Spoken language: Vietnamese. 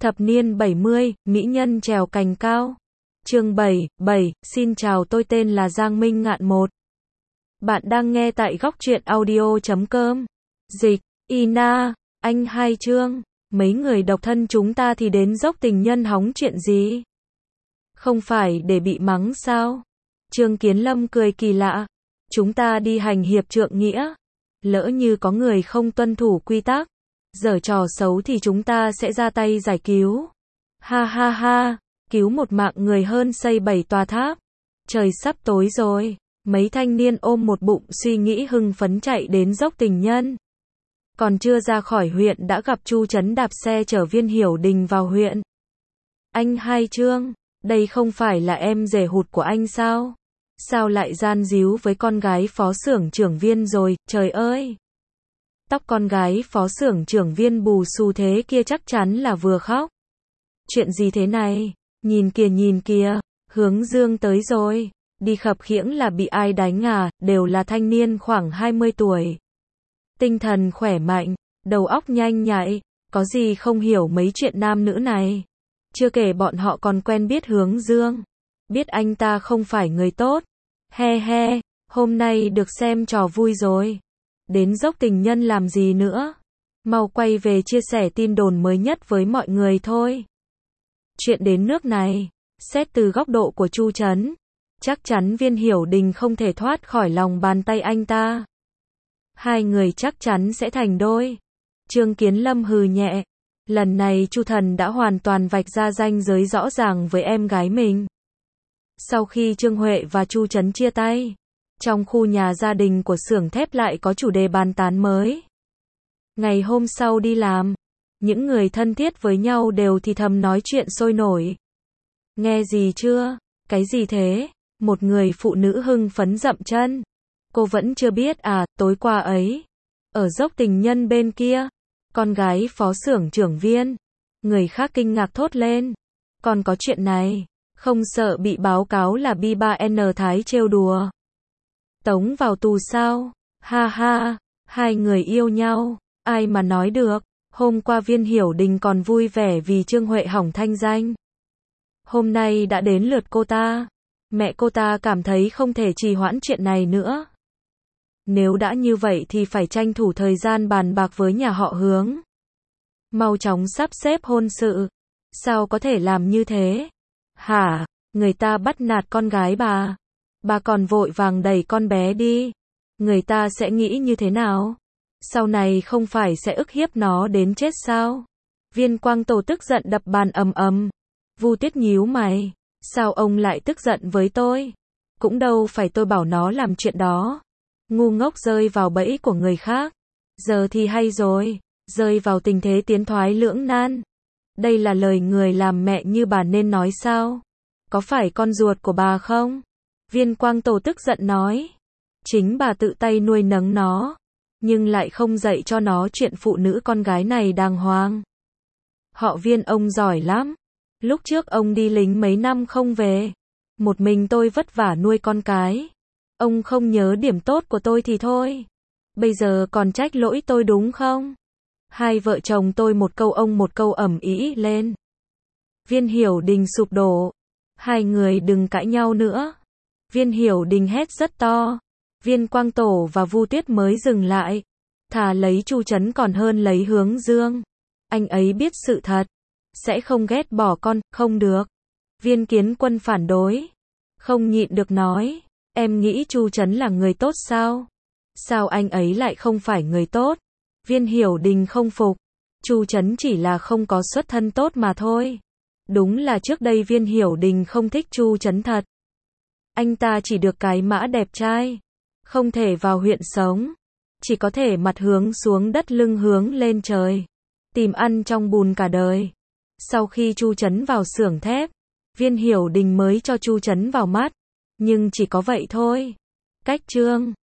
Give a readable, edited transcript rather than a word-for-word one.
Thập niên 70, mỹ nhân trèo cành cao. Chương 7, xin chào, tôi tên là Giang Minh Ngạn một. Bạn đang nghe tại góc truyện audio.com. Dịch, Ina, anh hai chương. Mấy người độc thân chúng ta thì đến dốc tình nhân hóng chuyện gì? Không phải để bị mắng sao? Trương Kiến Lâm cười kỳ lạ. Chúng ta đi hành hiệp trượng nghĩa. Lỡ như có người không tuân thủ quy tắc, giở trò xấu thì chúng ta sẽ ra tay giải cứu. Ha ha ha, cứu một mạng người hơn xây 7 tòa tháp. Trời sắp tối rồi. Mấy thanh niên ôm một bụng suy nghĩ hưng phấn chạy đến dốc tình nhân. Còn chưa ra khỏi huyện đã gặp Chu Trấn đạp xe chở Viên Hiểu Đình vào huyện. Anh hai Trương, đây không phải là em rể hụt của anh sao? Sao lại gian díu với con gái phó xưởng trưởng Viên rồi, trời ơi! Tóc con gái phó xưởng trưởng Viên bù xù thế kia chắc chắn là vừa khóc. Chuyện gì thế này? Nhìn kìa, Hướng Dương tới rồi. Đi khập khiễng là bị ai đánh à, đều là thanh niên khoảng 20 tuổi. Tinh thần khỏe mạnh, đầu óc nhanh nhạy, có gì không hiểu mấy chuyện nam nữ này. Chưa kể bọn họ còn quen biết Hướng Dương. Biết anh ta không phải người tốt. He he, hôm nay được xem trò vui rồi. Đến dốc tình nhân làm gì nữa? Mau quay về chia sẻ tin đồn mới nhất với mọi người thôi. Chuyện đến nước này, xét từ góc độ của Chu Trấn, chắc chắn Viên Hiểu Đình không thể thoát khỏi lòng bàn tay anh ta. Hai người chắc chắn sẽ thành đôi. Trương Kiến Lâm hừ nhẹ. Lần này Chu Thần đã hoàn toàn vạch ra ranh giới rõ ràng với em gái mình. Sau khi Trương Huệ và Chu Trấn chia tay, trong khu nhà gia đình của xưởng thép lại có chủ đề bàn tán mới. Ngày hôm sau đi làm, những người thân thiết với nhau đều thì thầm nói chuyện sôi nổi. Nghe gì chưa? Cái gì thế? Một người phụ nữ hưng phấn dậm chân. Cô vẫn chưa biết à, tối qua ấy, ở dốc tình nhân bên kia, con gái phó xưởng trưởng Viên. Người khác kinh ngạc thốt lên. Còn có chuyện này, không sợ bị báo cáo là B3N Thái trêu đùa. Tống vào tù sao? Ha ha, hai người yêu nhau, ai mà nói được. Hôm qua Viên Hiểu Đình còn vui vẻ vì Trương Huệ hỏng thanh danh. Hôm nay đã đến lượt cô ta. Mẹ cô ta cảm thấy không thể trì hoãn chuyện này nữa. Nếu đã như vậy thì phải tranh thủ thời gian bàn bạc với nhà họ Hướng. Mau chóng sắp xếp hôn sự. Sao có thể làm như thế? Hả? Người ta bắt nạt con gái bà. Bà còn vội vàng đẩy con bé đi. Người ta sẽ nghĩ như thế nào? Sau này không phải sẽ ức hiếp nó đến chết sao? Viên Quang Tổ tức giận đập bàn ầm ầm. Vu Tiết nhíu mày. Sao ông lại tức giận với tôi? Cũng đâu phải tôi bảo nó làm chuyện đó. Ngu ngốc rơi vào bẫy của người khác. Giờ thì hay rồi. Rơi vào tình thế tiến thoái lưỡng nan. Đây là lời người làm mẹ như bà nên nói sao? Có phải con ruột của bà không? Viên Quang Tổ tức giận nói. Chính bà tự tay nuôi nấng nó, nhưng lại không dạy cho nó chuyện phụ nữ con gái này đàng hoàng. Họ Viên ông giỏi lắm. Lúc trước ông đi lính mấy năm không về. Một mình tôi vất vả nuôi con cái. Ông không nhớ điểm tốt của tôi thì thôi. Bây giờ còn trách lỗi tôi đúng không? Hai vợ chồng tôi một câu ông một câu ầm ĩ lên. Viên Hiểu Đình sụp đổ. Hai người đừng cãi nhau nữa. Viên Hiểu Đình hét rất to. Viên Quang Tổ và Vu Tuyết mới dừng lại. Thà lấy Chu Trấn còn hơn lấy Hướng Dương. Anh ấy biết sự thật. Sẽ không ghét bỏ con, không được. Viên Kiến Quân phản đối. Không nhịn được nói. Em nghĩ Chu Trấn là người tốt sao? Sao anh ấy lại không phải người tốt? Viên Hiểu Đình không phục. Chu Trấn chỉ là không có xuất thân tốt mà thôi. Đúng là trước đây Viên Hiểu Đình không thích Chu Trấn thật. Anh ta chỉ được cái mã đẹp trai. Không thể vào huyện sống. Chỉ có thể mặt hướng xuống đất lưng hướng lên trời. Tìm ăn trong bùn cả đời. Sau khi Chu Trấn vào xưởng thép, Viên Hiểu Đình mới cho Chu Trấn vào mắt. Nhưng chỉ có vậy thôi. Cách chương